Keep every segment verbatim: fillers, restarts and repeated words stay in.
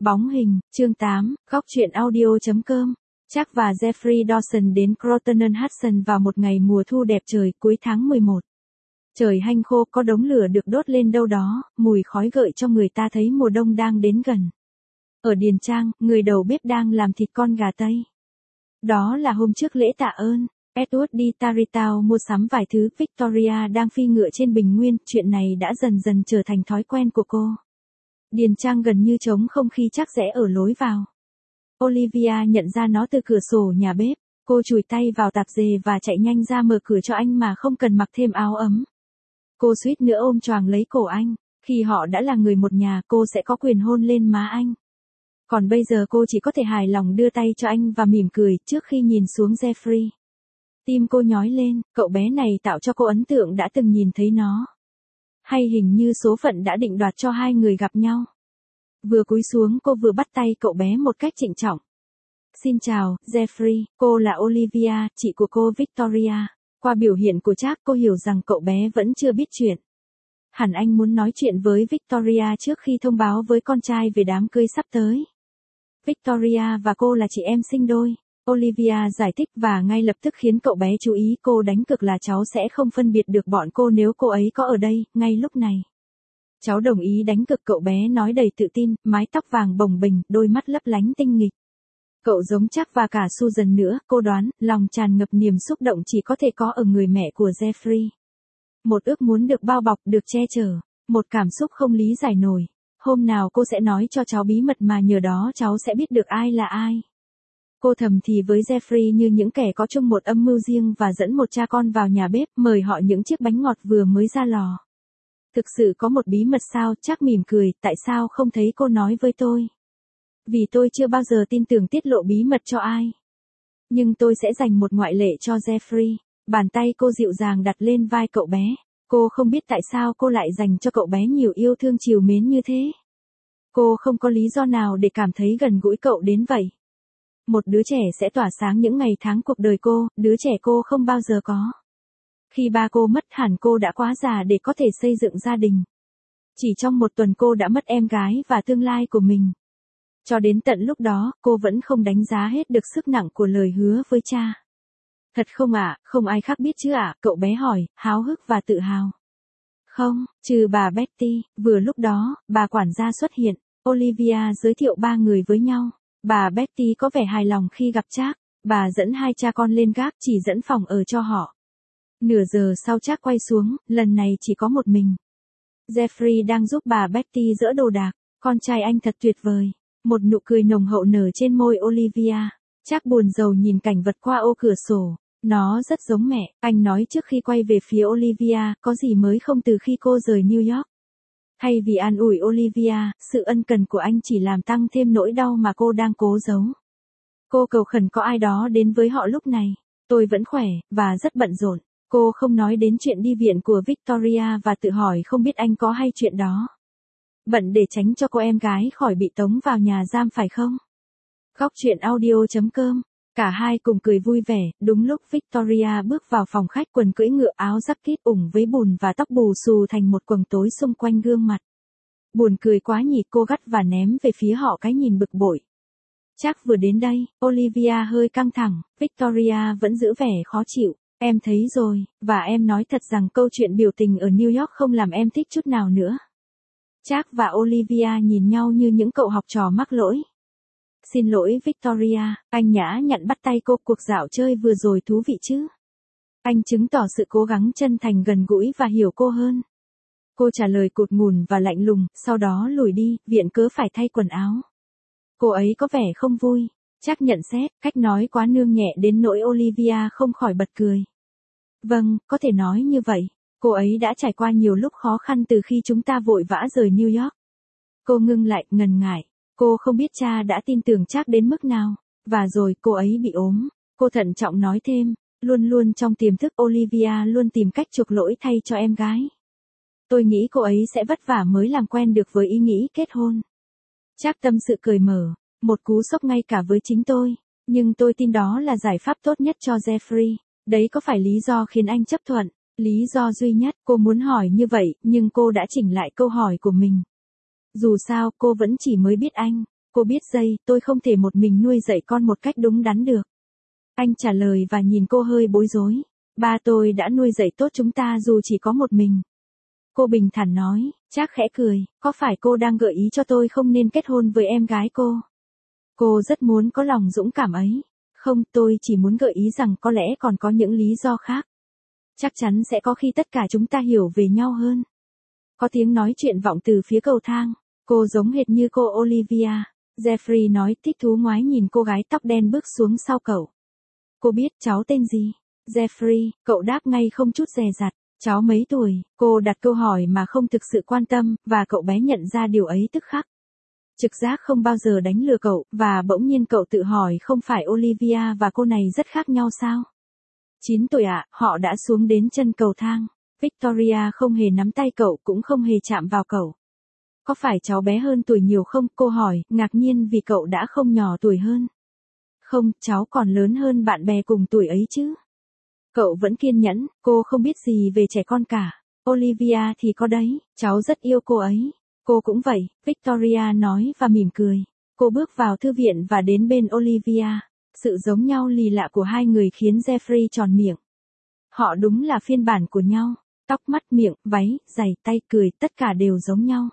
Bóng hình, chương tám, góc truyện audio.com. Chuck và Jeffrey Dawson đến Croton Hudson vào một ngày mùa thu đẹp trời cuối tháng mười một. Trời hanh khô, có đống lửa được đốt lên đâu đó, mùi khói gợi cho người ta thấy mùa đông đang đến gần. Ở điền trang, người đầu bếp đang làm thịt con gà Tây. Đó là hôm trước lễ tạ ơn. Edward đi Tarrytown mua sắm vài thứ, Victoria đang phi ngựa trên bình nguyên, chuyện này đã dần dần trở thành thói quen của cô. Điền trang gần như trống không khi Chuck rẽ ở lối vào. Olivia nhận ra nó từ cửa sổ nhà bếp, cô chùi tay vào tạp dề và chạy nhanh ra mở cửa cho anh mà không cần mặc thêm áo ấm. Cô suýt nữa ôm choàng lấy cổ anh, khi họ đã là người một nhà cô sẽ có quyền hôn lên má anh. Còn bây giờ cô chỉ có thể hài lòng đưa tay cho anh và mỉm cười trước khi nhìn xuống Jeffrey. Tim cô nhói lên, cậu bé này tạo cho cô ấn tượng đã từng nhìn thấy nó. Hay hình như số phận đã định đoạt cho hai người gặp nhau. Vừa cúi xuống cô vừa bắt tay cậu bé một cách trịnh trọng. Xin chào, Jeffrey, cô là Olivia, chị của cô Victoria. Qua biểu hiện của Chuck cô hiểu rằng cậu bé vẫn chưa biết chuyện. Hẳn anh muốn nói chuyện với Victoria trước khi thông báo với con trai về đám cưới sắp tới. Victoria và cô là chị em sinh đôi. Olivia giải thích và ngay lập tức khiến cậu bé chú ý, cô đánh cược là cháu sẽ không phân biệt được bọn cô nếu cô ấy có ở đây, ngay lúc này. Cháu đồng ý đánh cược, cậu bé nói đầy tự tin, mái tóc vàng bồng bềnh, đôi mắt lấp lánh tinh nghịch. Cậu giống Chuck và cả Susan nữa, cô đoán, lòng tràn ngập niềm xúc động chỉ có thể có ở người mẹ của Jeffrey. Một ước muốn được bao bọc, được che chở, một cảm xúc không lý giải nổi. Hôm nào cô sẽ nói cho cháu bí mật mà nhờ đó cháu sẽ biết được ai là ai. Cô thầm thì với Jeffrey như những kẻ có chung một âm mưu riêng và dẫn một cha con vào nhà bếp, mời họ những chiếc bánh ngọt vừa mới ra lò. Thực sự có một bí mật sao? Chuck mỉm cười, tại sao không thấy cô nói với tôi? Vì tôi chưa bao giờ tin tưởng tiết lộ bí mật cho ai. Nhưng tôi sẽ dành một ngoại lệ cho Jeffrey. Bàn tay cô dịu dàng đặt lên vai cậu bé. Cô không biết tại sao cô lại dành cho cậu bé nhiều yêu thương trìu mến như thế. Cô không có lý do nào để cảm thấy gần gũi cậu đến vậy. Một đứa trẻ sẽ tỏa sáng những ngày tháng cuộc đời cô, đứa trẻ cô không bao giờ có. Khi ba cô mất hẳn cô đã quá già để có thể xây dựng gia đình. Chỉ trong một tuần cô đã mất em gái và tương lai của mình. Cho đến tận lúc đó, cô vẫn không đánh giá hết được sức nặng của lời hứa với cha. Thật không ạ, à, không ai khác biết chứ ạ, à? Cậu bé hỏi, háo hức và tự hào. Không, trừ bà Betty. Vừa lúc đó, bà quản gia xuất hiện. Olivia giới thiệu ba người với nhau. Bà Betty có vẻ hài lòng khi gặp Chuck. Bà dẫn hai cha con lên gác, chỉ dẫn phòng ở cho họ. Nửa giờ sau Chuck quay xuống, lần này chỉ có một mình. Jeffrey đang giúp bà Betty dỡ đồ đạc. Con trai anh thật tuyệt vời. Một nụ cười nồng hậu nở trên môi Olivia. Chuck buồn rầu nhìn cảnh vật qua ô cửa sổ. Nó rất giống mẹ, anh nói trước khi quay về phía Olivia, có gì mới không từ khi cô rời New York. Thay vì an ủi Olivia, sự ân cần của anh chỉ làm tăng thêm nỗi đau mà cô đang cố giấu. Cô cầu khẩn có ai đó đến với họ lúc này. Tôi vẫn khỏe, và rất bận rộn. Cô không nói đến chuyện đi viện của Victoria và tự hỏi không biết anh có hay chuyện đó. Bận để tránh cho cô em gái khỏi bị tống vào nhà giam phải không? Góc truyện audio.com. Cả hai cùng cười vui vẻ, đúng lúc Victoria bước vào phòng khách, quần cưỡi ngựa, áo jacket ủng với bùn và tóc bù xù thành một quầng tối xung quanh gương mặt. Buồn cười quá nhỉ, cô gắt và ném về phía họ cái nhìn bực bội. Chuck vừa đến đây, Olivia hơi căng thẳng, Victoria vẫn giữ vẻ khó chịu. Em thấy rồi, và em nói thật rằng câu chuyện biểu tình ở New York không làm em thích chút nào nữa. Chuck và Olivia nhìn nhau như những cậu học trò mắc lỗi. Xin lỗi Victoria, anh nhã nhặn bắt tay cô, cuộc dạo chơi vừa rồi thú vị chứ? Anh chứng tỏ sự cố gắng chân thành, gần gũi và hiểu cô hơn. Cô trả lời cụt ngùn và lạnh lùng, sau đó lùi đi, viện cớ phải thay quần áo. Cô ấy có vẻ không vui. Chuck nhận xét, cách nói quá nương nhẹ đến nỗi Olivia không khỏi bật cười. Vâng, có thể nói như vậy. Cô ấy đã trải qua nhiều lúc khó khăn từ khi chúng ta vội vã rời New York. Cô ngưng lại, ngần ngại. Cô không biết cha đã tin tưởng Chuck đến mức nào. Và rồi cô ấy bị ốm. Cô thận trọng nói thêm, luôn luôn trong tiềm thức Olivia luôn tìm cách chuộc lỗi thay cho em gái. Tôi nghĩ cô ấy sẽ vất vả mới làm quen được với ý nghĩ kết hôn. Chuck tâm sự cười mở, một cú sốc ngay cả với chính tôi. Nhưng tôi tin đó là giải pháp tốt nhất cho Jeffrey. Đấy có phải lý do khiến anh chấp thuận? Lý do duy nhất. Cô muốn hỏi như vậy, nhưng cô đã chỉnh lại câu hỏi của mình. Dù sao, cô vẫn chỉ mới biết anh. Cô biết dây, tôi không thể một mình nuôi dạy con một cách đúng đắn được. Anh trả lời và nhìn cô hơi bối rối. Ba tôi đã nuôi dạy tốt chúng ta dù chỉ có một mình. Cô bình thản nói, Trác khẽ cười, có phải cô đang gợi ý cho tôi không nên kết hôn với em gái cô? Cô rất muốn có lòng dũng cảm ấy. Không, tôi chỉ muốn gợi ý rằng có lẽ còn có những lý do khác. Chắc chắn sẽ có khi tất cả chúng ta hiểu về nhau hơn. Có tiếng nói chuyện vọng từ phía cầu thang. Cô giống hệt như cô Olivia. Jeffrey nói thích thú ngoái nhìn cô gái tóc đen bước xuống sau cậu. Cô biết cháu tên gì? Jeffrey, cậu đáp ngay không chút dè dặt. Cháu mấy tuổi? Cô đặt câu hỏi mà không thực sự quan tâm, và cậu bé nhận ra điều ấy tức khắc. Trực giác không bao giờ đánh lừa cậu, và bỗng nhiên cậu tự hỏi không phải Olivia và cô này rất khác nhau sao? chín tuổi ạ, à, họ đã xuống đến chân cầu thang. Victoria không hề nắm tay cậu cũng không hề chạm vào cậu. Có phải cháu bé hơn tuổi nhiều không? Cô hỏi, ngạc nhiên vì cậu đã không nhỏ tuổi hơn. Không, cháu còn lớn hơn bạn bè cùng tuổi ấy chứ. Cậu vẫn kiên nhẫn, cô không biết gì về trẻ con cả. Olivia thì có đấy, cháu rất yêu cô ấy. Cô cũng vậy, Victoria nói và mỉm cười. Cô bước vào thư viện và đến bên Olivia. Sự giống nhau lì lạ của hai người khiến Jeffrey tròn miệng. Họ đúng là phiên bản của nhau. Tóc, mắt, miệng, váy, giày, tay, cười, tất cả đều giống nhau.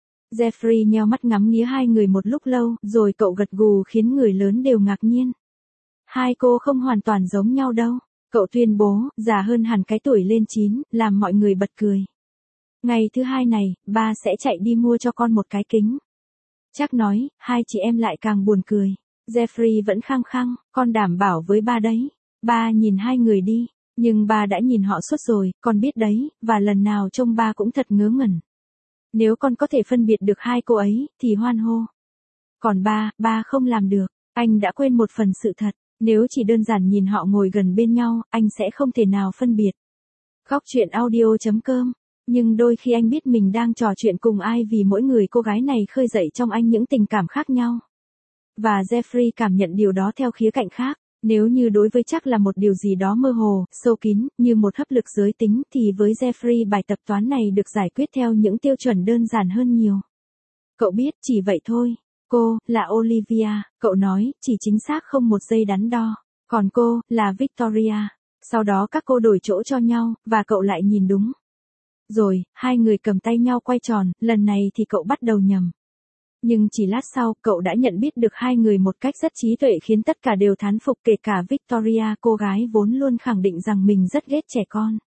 Jeffrey nheo mắt ngắm nghía hai người một lúc lâu, rồi cậu gật gù khiến người lớn đều ngạc nhiên. Hai cô không hoàn toàn giống nhau đâu. Cậu tuyên bố, già hơn hẳn cái tuổi lên chín, làm mọi người bật cười. Ngày thứ hai này, ba sẽ chạy đi mua cho con một cái kính. Trác nói, hai chị em lại càng buồn cười. Jeffrey vẫn khăng khăng, con đảm bảo với ba đấy. Ba nhìn hai người đi, nhưng ba đã nhìn họ suốt rồi, con biết đấy, và lần nào trông ba cũng thật ngớ ngẩn. Nếu con có thể phân biệt được hai cô ấy, thì hoan hô. Còn ba, ba không làm được, anh đã quên một phần sự thật. Nếu chỉ đơn giản nhìn họ ngồi gần bên nhau, anh sẽ không thể nào phân biệt. Góc truyện audio chấm com. Nhưng đôi khi anh biết mình đang trò chuyện cùng ai vì mỗi người cô gái này khơi dậy trong anh những tình cảm khác nhau. Và Jeffrey cảm nhận điều đó theo khía cạnh khác. Nếu như đối với Trác là một điều gì đó mơ hồ, sâu kín, như một hấp lực giới tính, thì với Jeffrey bài tập toán này được giải quyết theo những tiêu chuẩn đơn giản hơn nhiều. Cậu biết, chỉ vậy thôi. Cô, là Olivia, cậu nói, chỉ chính xác không một giây đắn đo. Còn cô, là Victoria. Sau đó các cô đổi chỗ cho nhau, và cậu lại nhìn đúng. Rồi, hai người cầm tay nhau quay tròn, lần này thì cậu bắt đầu nhầm. Nhưng chỉ lát sau, cậu đã nhận biết được hai người một cách rất trí tuệ khiến tất cả đều thán phục kể cả Victoria, cô gái vốn luôn khẳng định rằng mình rất ghét trẻ con.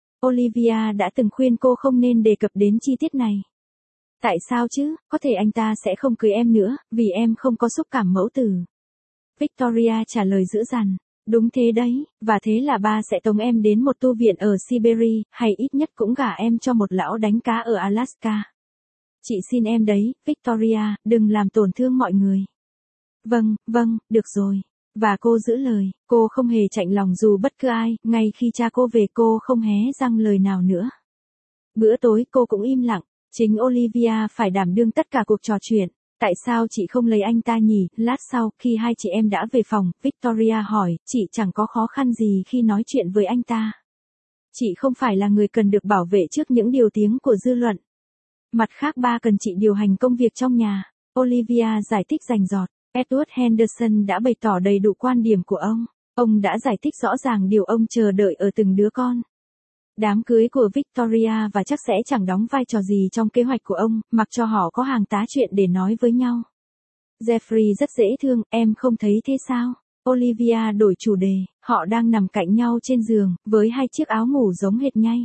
Olivia đã từng khuyên cô không nên đề cập đến chi tiết này. Tại sao chứ, có thể anh ta sẽ không cưới em nữa, vì em không có xúc cảm mẫu tử. Victoria trả lời dữ dằn. Đúng thế đấy, và thế là ba sẽ tống em đến một tu viện ở Siberia, hay ít nhất cũng gả em cho một lão đánh cá ở Alaska. Chị xin em đấy, Victoria, đừng làm tổn thương mọi người. Vâng, vâng, được rồi. Và cô giữ lời, cô không hề chạnh lòng dù bất cứ ai, ngay khi cha cô về cô không hé răng lời nào nữa. Bữa tối cô cũng im lặng, chính Olivia phải đảm đương tất cả cuộc trò chuyện. Tại sao chị không lấy anh ta nhỉ? Lát sau, khi hai chị em đã về phòng, Victoria hỏi, chị chẳng có khó khăn gì khi nói chuyện với anh ta. Chị không phải là người cần được bảo vệ trước những điều tiếng của dư luận. Mặt khác ba cần chị điều hành công việc trong nhà. Olivia giải thích rành rọt. Edward Henderson đã bày tỏ đầy đủ quan điểm của ông. Ông đã giải thích rõ ràng điều ông chờ đợi ở từng đứa con. Đám cưới của Victoria và chắc sẽ chẳng đóng vai trò gì trong kế hoạch của ông, mặc cho họ có hàng tá chuyện để nói với nhau. Jeffrey rất dễ thương, em không thấy thế sao? Olivia đổi chủ đề, họ đang nằm cạnh nhau trên giường, với hai chiếc áo ngủ giống hệt nhau.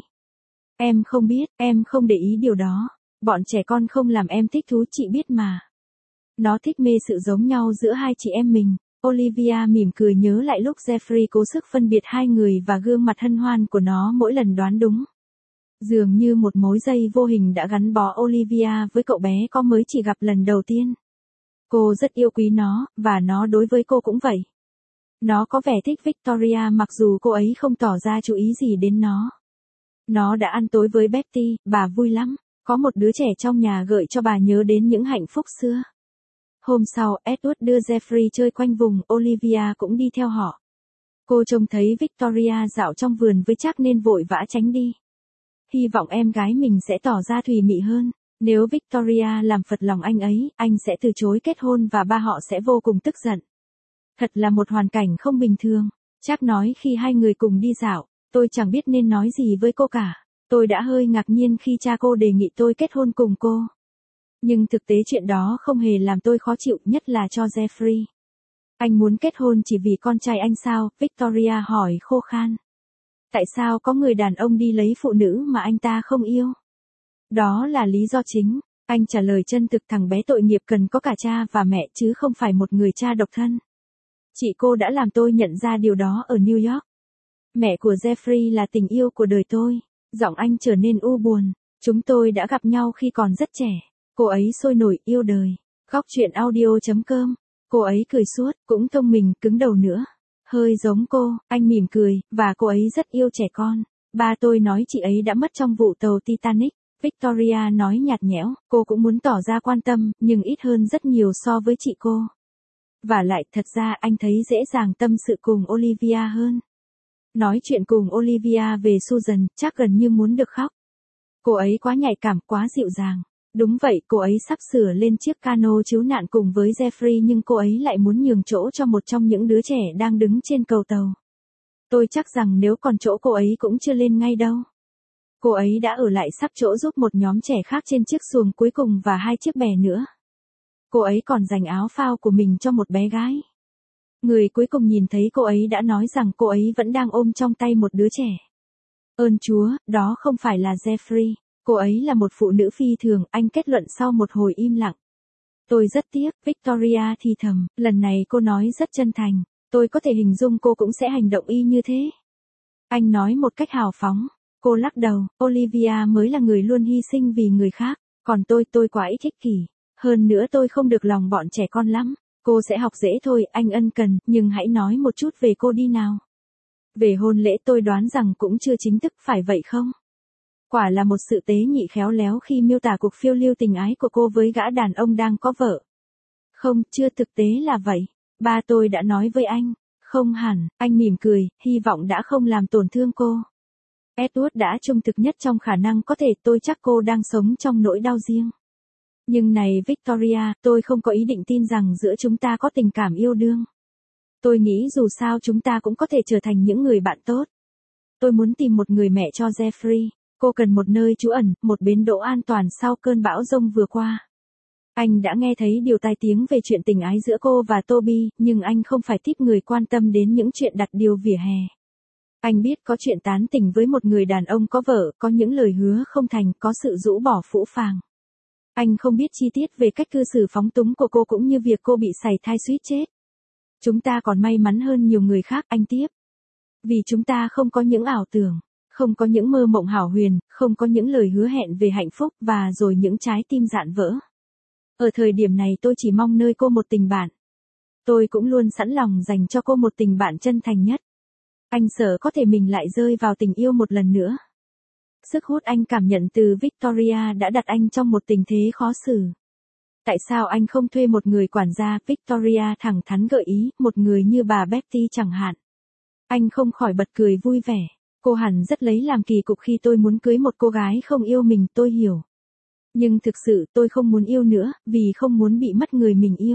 Em không biết, em không để ý điều đó. Bọn trẻ con không làm em thích thú, chị biết mà. Nó thích mê sự giống nhau giữa hai chị em mình. Olivia mỉm cười nhớ lại lúc Jeffrey cố sức phân biệt hai người và gương mặt hân hoan của nó mỗi lần đoán đúng. Dường như một mối dây vô hình đã gắn bó Olivia với cậu bé có mới chỉ gặp lần đầu tiên. Cô rất yêu quý nó, và nó đối với cô cũng vậy. Nó có vẻ thích Victoria mặc dù cô ấy không tỏ ra chú ý gì đến nó. Nó đã ăn tối với Betty, bà vui lắm. Có một đứa trẻ trong nhà gợi cho bà nhớ đến những hạnh phúc xưa. Hôm sau, Edward đưa Jeffrey chơi quanh vùng, Olivia cũng đi theo họ. Cô trông thấy Victoria dạo trong vườn với Trác nên vội vã tránh đi. Hy vọng em gái mình sẽ tỏ ra thùy mị hơn. Nếu Victoria làm phật lòng anh ấy, anh sẽ từ chối kết hôn và ba họ sẽ vô cùng tức giận. Thật là một hoàn cảnh không bình thường. Jack nói khi hai người cùng đi dạo, tôi chẳng biết nên nói gì với cô cả. Tôi đã hơi ngạc nhiên khi cha cô đề nghị tôi kết hôn cùng cô. Nhưng thực tế chuyện đó không hề làm tôi khó chịu, nhất là cho Jeffrey. Anh muốn kết hôn chỉ vì con trai anh sao? Victoria hỏi khô khan. Tại sao có người đàn ông đi lấy phụ nữ mà anh ta không yêu? Đó là lý do chính. Anh trả lời chân thực, thằng bé tội nghiệp cần có cả cha và mẹ chứ không phải một người cha độc thân. Chị cô đã làm tôi nhận ra điều đó ở New York. Mẹ của Jeffrey là tình yêu của đời tôi. Giọng anh trở nên u buồn. Chúng tôi đã gặp nhau khi còn rất trẻ. Cô ấy sôi nổi yêu đời. Góc truyện audio chấm com. Cô ấy cười suốt, cũng thông minh, cứng đầu nữa. Hơi giống cô, anh mỉm cười, và cô ấy rất yêu trẻ con. Ba tôi nói chị ấy đã mất trong vụ tàu Titanic. Victoria nói nhạt nhẽo, cô cũng muốn tỏ ra quan tâm, nhưng ít hơn rất nhiều so với chị cô. Và lại, thật ra anh thấy dễ dàng tâm sự cùng Olivia hơn. Nói chuyện cùng Olivia về Susan, chắc gần như muốn được khóc. Cô ấy quá nhạy cảm, quá dịu dàng. Đúng vậy, cô ấy sắp sửa lên chiếc cano cứu nạn cùng với Jeffrey nhưng cô ấy lại muốn nhường chỗ cho một trong những đứa trẻ đang đứng trên cầu tàu. Tôi chắc rằng nếu còn chỗ cô ấy cũng chưa lên ngay đâu. Cô ấy đã ở lại sắp chỗ giúp một nhóm trẻ khác trên chiếc xuồng cuối cùng và hai chiếc bè nữa. Cô ấy còn dành áo phao của mình cho một bé gái. Người cuối cùng nhìn thấy cô ấy đã nói rằng cô ấy vẫn đang ôm trong tay một đứa trẻ. Ơn Chúa, đó không phải là Jeffrey. Cô ấy là một phụ nữ phi thường, anh kết luận sau một hồi im lặng. Tôi rất tiếc, Victoria thì thầm, lần này cô nói rất chân thành. Tôi có thể hình dung cô cũng sẽ hành động y như thế. Anh nói một cách hào phóng. Cô lắc đầu, Olivia mới là người luôn hy sinh vì người khác. Còn tôi, tôi quá ít ích kỷ. Hơn nữa tôi không được lòng bọn trẻ con lắm. Cô sẽ học dễ thôi, anh ân cần, nhưng hãy nói một chút về cô đi nào. Về hôn lễ tôi đoán rằng cũng chưa chính thức, phải vậy không? Quả là một sự tế nhị khéo léo khi miêu tả cuộc phiêu lưu tình ái của cô với gã đàn ông đang có vợ. Không, chưa thực tế là vậy. Ba tôi đã nói với anh. Không hẳn, anh mỉm cười, hy vọng đã không làm tổn thương cô. Edward đã trung thực nhất trong khả năng có thể, tôi chắc cô đang sống trong nỗi đau riêng. Nhưng này Victoria, tôi không có ý định tin rằng giữa chúng ta có tình cảm yêu đương. Tôi nghĩ dù sao chúng ta cũng có thể trở thành những người bạn tốt. Tôi muốn tìm một người mẹ cho Jeffrey. Cô cần một nơi trú ẩn, một bến đỗ an toàn sau cơn bão giông vừa qua. Anh đã nghe thấy điều tai tiếng về chuyện tình ái giữa cô và Toby, nhưng anh không phải tiếp người quan tâm đến những chuyện đặt điều vỉa hè. Anh biết có chuyện tán tỉnh với một người đàn ông có vợ, có những lời hứa không thành, có sự rũ bỏ phũ phàng. Anh không biết chi tiết về cách cư xử phóng túng của cô cũng như việc cô bị sảy thai suýt chết. Chúng ta còn may mắn hơn nhiều người khác, anh tiếp. Vì chúng ta không có những ảo tưởng, không có những mơ mộng hão huyền, không có những lời hứa hẹn về hạnh phúc và rồi những trái tim dạn vỡ. Ở thời điểm này tôi chỉ mong nơi cô một tình bạn. Tôi cũng luôn sẵn lòng dành cho cô một tình bạn chân thành nhất. Anh sợ có thể mình lại rơi vào tình yêu một lần nữa. Sức hút anh cảm nhận từ Victoria đã đặt anh trong một tình thế khó xử. Tại sao anh không thuê một người quản gia? Victoria thẳng thắn gợi ý, một người như bà Betty chẳng hạn. Anh không khỏi bật cười vui vẻ. Cô hẳn rất lấy làm kỳ cục khi tôi muốn cưới một cô gái không yêu mình, tôi hiểu. Nhưng thực sự tôi không muốn yêu nữa, vì không muốn bị mất người mình yêu.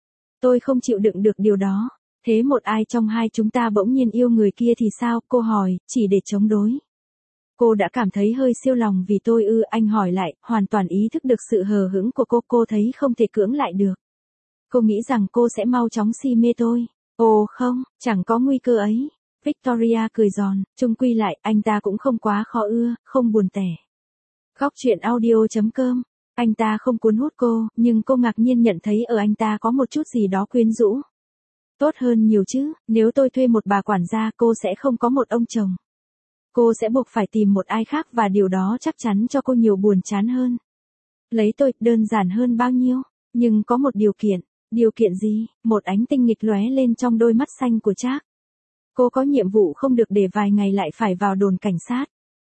Tôi không chịu đựng được điều đó. Thế một ai trong hai chúng ta bỗng nhiên yêu người kia thì sao? Cô hỏi, chỉ để chống đối. Cô đã cảm thấy hơi siêu lòng vì tôi ư? Anh hỏi lại, hoàn toàn ý thức được sự hờ hững của cô. Cô thấy không thể cưỡng lại được. Cô nghĩ rằng cô sẽ mau chóng si mê tôi. Ồ không, chẳng có nguy cơ ấy. Victoria cười giòn, chung quy lại, anh ta cũng không quá khó ưa, không buồn tẻ. Góc truyện audio chấm com. Anh ta không cuốn hút cô, nhưng cô ngạc nhiên nhận thấy ở anh ta có một chút gì đó quyến rũ. Tốt hơn nhiều chứ, nếu tôi thuê một bà quản gia cô sẽ không có một ông chồng. Cô sẽ buộc phải tìm một ai khác và điều đó chắc chắn cho cô nhiều buồn chán hơn. Lấy tôi, đơn giản hơn bao nhiêu, nhưng có một điều kiện. Điều kiện gì? Một ánh tinh nghịch lóe lên trong đôi mắt xanh của Trác. Cô có nhiệm vụ không được để vài ngày lại phải vào đồn cảnh sát.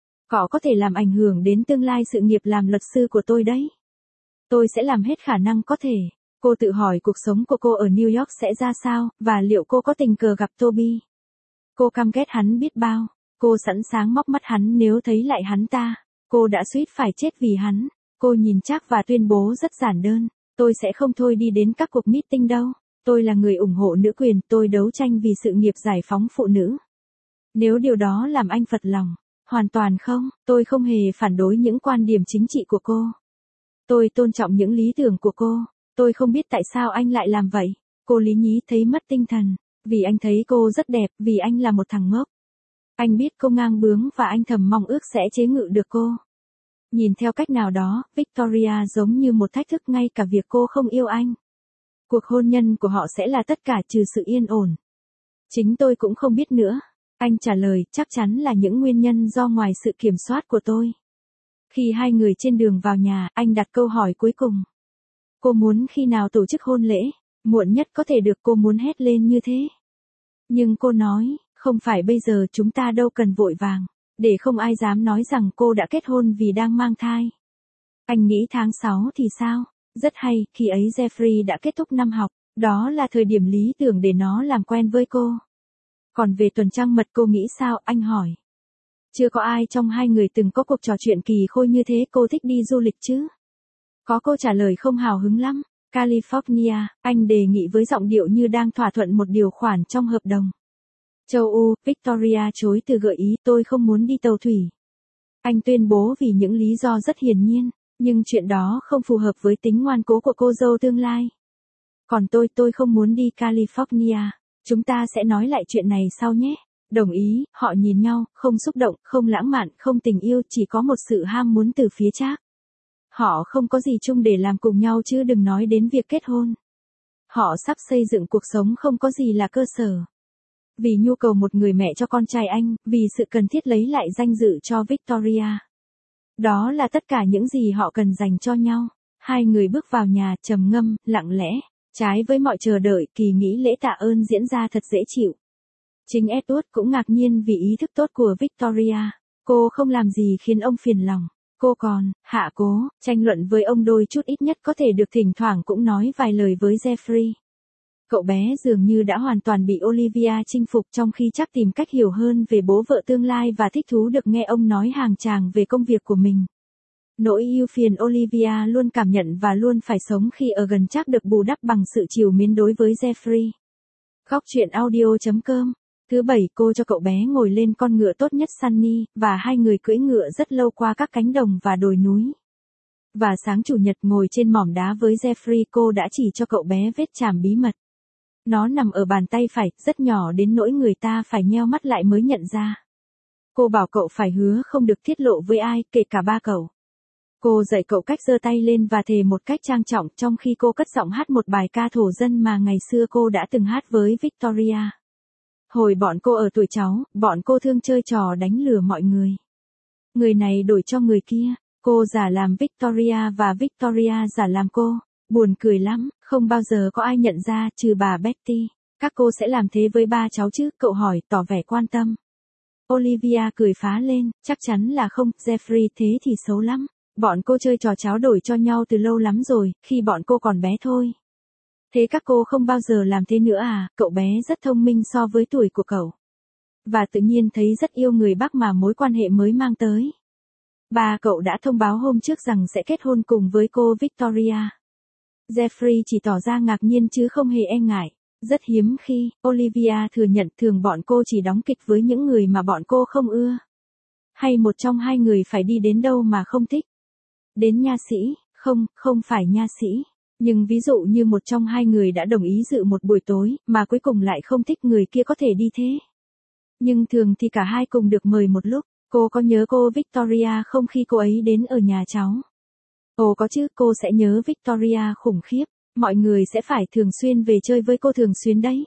Họ có thể làm ảnh hưởng đến tương lai sự nghiệp làm luật sư của tôi đấy. Tôi sẽ làm hết khả năng có thể. Cô tự hỏi cuộc sống của cô ở New York sẽ ra sao, và liệu cô có tình cờ gặp Toby. Cô căm ghét hắn biết bao. Cô sẵn sàng móc mắt hắn nếu thấy lại hắn ta. Cô đã suýt phải chết vì hắn. Cô nhìn Jack và tuyên bố rất giản đơn. Tôi sẽ không thôi đi đến các cuộc meeting đâu. Tôi là người ủng hộ nữ quyền, tôi đấu tranh vì sự nghiệp giải phóng phụ nữ. Nếu điều đó làm anh phật lòng. Hoàn toàn không, tôi không hề phản đối những quan điểm chính trị của cô. Tôi tôn trọng những lý tưởng của cô. Tôi không biết tại sao anh lại làm vậy. Cô lý nhí thấy mất tinh thần. Vì anh thấy cô rất đẹp, vì anh là một thằng ngốc. Anh biết cô ngang bướng và anh thầm mong ước sẽ chế ngự được cô. Nhìn theo cách nào đó, Victoria giống như một thách thức ngay cả việc cô không yêu anh. Cuộc hôn nhân của họ sẽ là tất cả trừ sự yên ổn. Chính tôi cũng không biết nữa. Anh trả lời, chắc chắn là những nguyên nhân do ngoài sự kiểm soát của tôi. Khi hai người trên đường vào nhà, anh đặt câu hỏi cuối cùng. Cô muốn khi nào tổ chức hôn lễ? Muộn nhất có thể được, cô muốn hét lên như thế. Nhưng cô nói, không phải bây giờ, chúng ta đâu cần vội vàng. Để không ai dám nói rằng cô đã kết hôn vì đang mang thai. Anh nghĩ tháng sáu thì sao? Rất hay, khi ấy Jeffrey đã kết thúc năm học. Đó là thời điểm lý tưởng để nó làm quen với cô. Còn về tuần trăng mật cô nghĩ sao? Anh hỏi. Chưa có ai trong hai người từng có cuộc trò chuyện kỳ khôi như thế. Cô thích đi du lịch chứ? Có, cô trả lời không hào hứng lắm. California, anh đề nghị với giọng điệu như đang thỏa thuận một điều khoản trong hợp đồng. Châu Âu, Victoria chối từ gợi ý, tôi không muốn đi tàu thủy. Anh tuyên bố vì những lý do rất hiển nhiên, nhưng chuyện đó không phù hợp với tính ngoan cố của cô dâu tương lai. Còn tôi, tôi không muốn đi California. Chúng ta sẽ nói lại chuyện này sau nhé. Đồng ý, họ nhìn nhau, không xúc động, không lãng mạn, không tình yêu, chỉ có một sự ham muốn từ phía Jack. Họ không có gì chung để làm cùng nhau chứ đừng nói đến việc kết hôn. Họ sắp xây dựng cuộc sống không có gì là cơ sở. Vì nhu cầu một người mẹ cho con trai anh, vì sự cần thiết lấy lại danh dự cho Victoria. Đó là tất cả những gì họ cần dành cho nhau. Hai người bước vào nhà, trầm ngâm, lặng lẽ. Trái với mọi chờ đợi, kỳ nghỉ lễ tạ ơn diễn ra thật dễ chịu. Chính Edward cũng ngạc nhiên vì ý thức tốt của Victoria. Cô không làm gì khiến ông phiền lòng. Cô còn, hạ cố, tranh luận với ông đôi chút, ít nhất có thể được, thỉnh thoảng cũng nói vài lời với Jeffrey. Cậu bé dường như đã hoàn toàn bị Olivia chinh phục, trong khi chắc tìm cách hiểu hơn về bố vợ tương lai và thích thú được nghe ông nói hàng tràng về công việc của mình. Nỗi ưu phiền Olivia luôn cảm nhận và luôn phải sống khi ở gần chắc được bù đắp bằng sự trìu mến đối với Jeffrey. Góc truyện audio chấm com. Thứ bảy, cô cho cậu bé ngồi lên con ngựa tốt nhất Sunny, và hai người cưỡi ngựa rất lâu qua các cánh đồng và đồi núi. Và sáng chủ nhật ngồi trên mỏm đá với Jeffrey, cô đã chỉ cho cậu bé vết chàm bí mật. Nó nằm ở bàn tay phải, rất nhỏ đến nỗi người ta phải nheo mắt lại mới nhận ra. Cô bảo cậu phải hứa không được tiết lộ với ai, kể cả ba cậu. Cô dạy cậu cách giơ tay lên và thề một cách trang trọng, trong khi cô cất giọng hát một bài ca thổ dân mà ngày xưa cô đã từng hát với Victoria. Hồi bọn cô ở tuổi cháu, bọn cô thương chơi trò đánh lừa mọi người. Người này đổi cho người kia, cô giả làm Victoria và Victoria giả làm cô. Buồn cười lắm, không bao giờ có ai nhận ra, trừ bà Betty. Các cô sẽ làm thế với ba cháu chứ? Cậu hỏi, tỏ vẻ quan tâm. Olivia cười phá lên, chắc chắn là không, Jeffrey, thế thì xấu lắm. Bọn cô chơi trò tráo đổi cho nhau từ lâu lắm rồi, khi bọn cô còn bé thôi. Thế các cô không bao giờ làm thế nữa à? Cậu bé rất thông minh so với tuổi của cậu. Và tự nhiên thấy rất yêu người bác mà mối quan hệ mới mang tới. Ba cậu đã thông báo hôm trước rằng sẽ kết hôn cùng với cô Victoria. Jeffrey chỉ tỏ ra ngạc nhiên chứ không hề e ngại. Rất hiếm khi, Olivia thừa nhận thường bọn cô chỉ đóng kịch với những người mà bọn cô không ưa. Hay một trong hai người phải đi đến đâu mà không thích. Đến nha sĩ, không, không phải nha sĩ. Nhưng ví dụ như một trong hai người đã đồng ý dự một buổi tối, mà cuối cùng lại không thích, người kia có thể đi thế. Nhưng thường thì cả hai cùng được mời một lúc. Cô có nhớ cô Victoria không khi cô ấy đến ở nhà cháu? Ồ có chứ, cô sẽ nhớ Victoria khủng khiếp. Mọi người sẽ phải thường xuyên về chơi với cô thường xuyên đấy.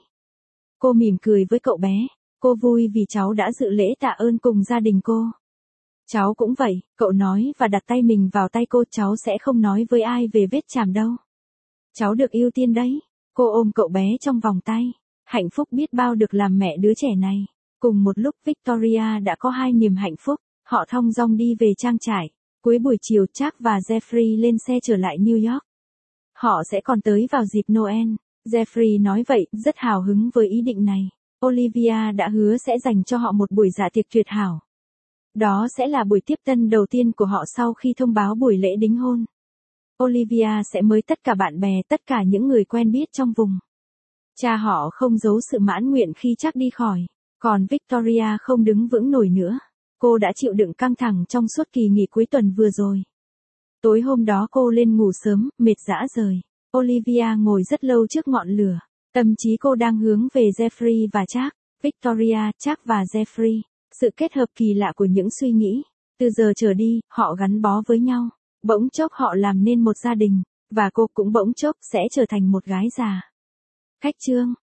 Cô mỉm cười với cậu bé. Cô vui vì cháu đã dự lễ tạ ơn cùng gia đình cô. Cháu cũng vậy, cậu nói và đặt tay mình vào tay cô. Cháu sẽ không nói với ai về vết chàm đâu. Cháu được ưu tiên đấy. Cô ôm cậu bé trong vòng tay. Hạnh phúc biết bao được làm mẹ đứa trẻ này. Cùng một lúc Victoria đã có hai niềm hạnh phúc. Họ thong dong đi về trang trại. Cuối buổi chiều, Jack và Jeffrey lên xe trở lại New York. Họ sẽ còn tới vào dịp Noel. Jeffrey nói vậy, rất hào hứng với ý định này. Olivia đã hứa sẽ dành cho họ một buổi dạ tiệc tuyệt hảo. Đó sẽ là buổi tiếp tân đầu tiên của họ sau khi thông báo buổi lễ đính hôn. Olivia sẽ mời tất cả bạn bè, tất cả những người quen biết trong vùng. Cha họ không giấu sự mãn nguyện khi Jack đi khỏi. Còn Victoria không đứng vững nổi nữa. Cô đã chịu đựng căng thẳng trong suốt kỳ nghỉ cuối tuần vừa rồi. Tối hôm đó cô lên ngủ sớm, mệt rã rời. Olivia ngồi rất lâu trước ngọn lửa. Tâm trí cô đang hướng về Jeffrey và Jack. Victoria, Jack và Jeffrey. Sự kết hợp kỳ lạ của những suy nghĩ. Từ giờ trở đi, họ gắn bó với nhau. Bỗng chốc họ làm nên một gia đình. Và cô cũng bỗng chốc sẽ trở thành một gái già. Khách chương